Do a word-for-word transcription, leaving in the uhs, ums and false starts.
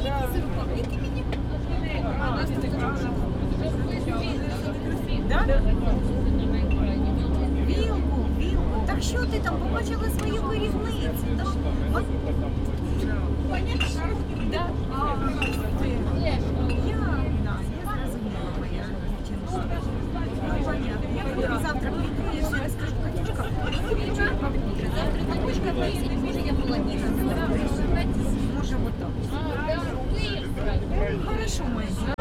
Да? Вілку, вілку. Так що ти там побачила свою керівницю? Да? От. Да? А, ти. Я, да, я зрозуміла, моя дівчинка. Ну, понятно. Я говорю, завтра прийду, я все розкажу. Катюшка, завтра Катюшка прийде, може я половина. Може вот так. Хорошо, моя дівчинка.